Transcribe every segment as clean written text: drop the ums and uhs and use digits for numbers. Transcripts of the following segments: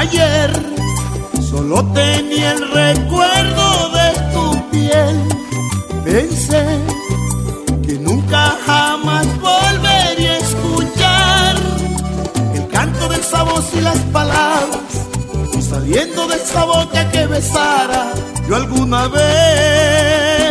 ayer solo tenía el recuerdo de tu piel. Pensé que nunca jamás volvería a escuchar el canto de esa voz y las palabras saliendo de esa boca que besara yo alguna vez.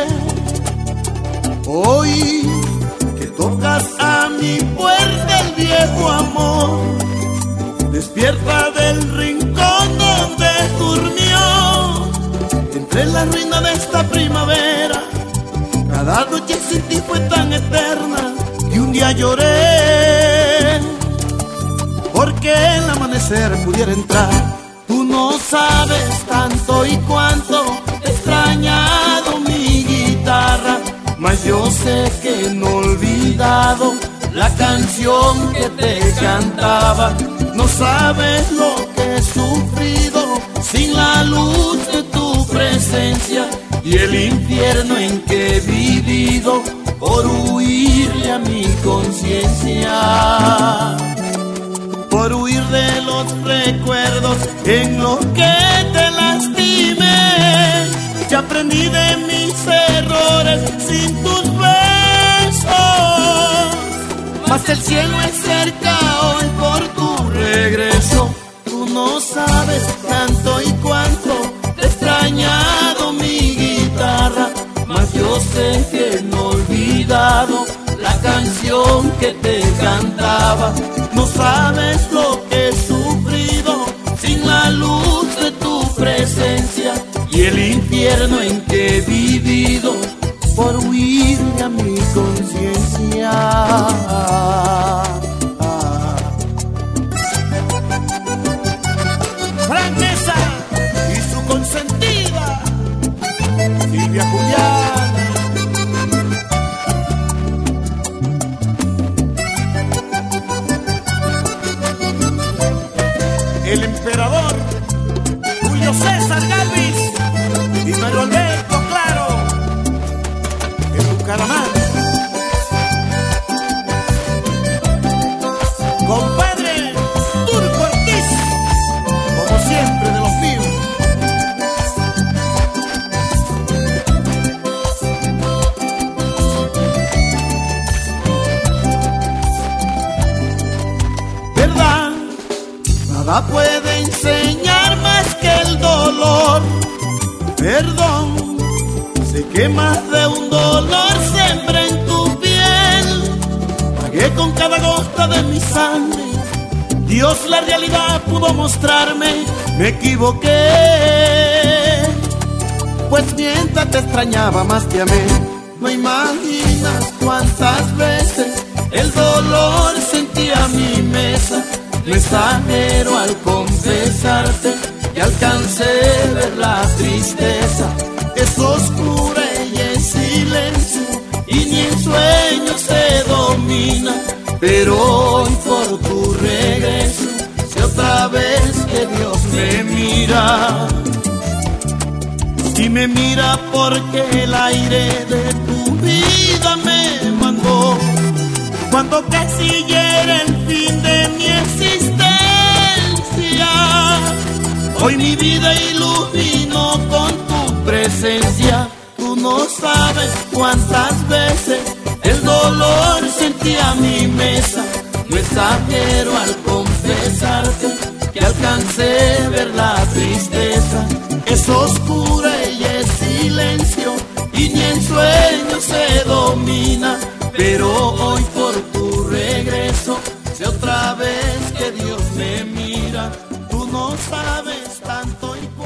Hoy que tocas a mi puerta el viejo amor, despierta del rincón donde durmió. Entre la ruina de esta primavera, cada noche sin ti fue tan eterna que un día lloré porque el amanecer pudiera entrar. Tú no sabes tanto y cuánto he extrañado mi guitarra, mas yo sé que no he olvidado la canción que te cantaba. No sabes lo que he sufrido sin la luz de tu presencia y el infierno en que he vivido por huirle a mi conciencia. Por huir de los recuerdos en los que te lastimé, ya aprendí de mis errores sin tus besos. Mas el cielo es cerca hoy por tu regreso. Tú no sabes tanto y cuánto te he extrañado mi guitarra, mas yo sé que no he olvidado la canción que te cantaba. No sabes lo que he sufrido sin la luz de tu presencia y el infierno en que he vivido por huirle a mi conciencia. Frank Mesa y su consentida Silvia Juliana. El emperador Julio César Galvis y Mario Alberto Claro, el Bucaramanga. Compadre Turco Ortiz, como siempre de los míos. ¿Verdad? Nada puede enseñar más que el dolor. Perdón, sé que más de un dolor sembré en tu piel. Pagué con cada gota de mi sangre. Dios la realidad pudo mostrarme, me equivoqué. Pues mientras te extrañaba más te amé. No imaginas cuántas veces el dolor sentía mi mesa. Mensajero al confesarte y alcancé ver la tristeza. Es oscura y en silencio y ni en sueños se domina. Pero hoy por tu regreso sé otra vez que Dios me mira. Y me mira porque el aire de tu vida me mandó. Cuando casi llega el fin de mi existencia, hoy mi vida iluminó con tu presencia. Tú no sabes cuántas veces el dolor sentía mi mesa. Mensajero al confesarte que alcancé ver la tristeza. Es oscura y es silencio y ni en sueños se domina. Pero hoy por tu regreso sé otra vez que Dios me mira. Tú no sabes tanto y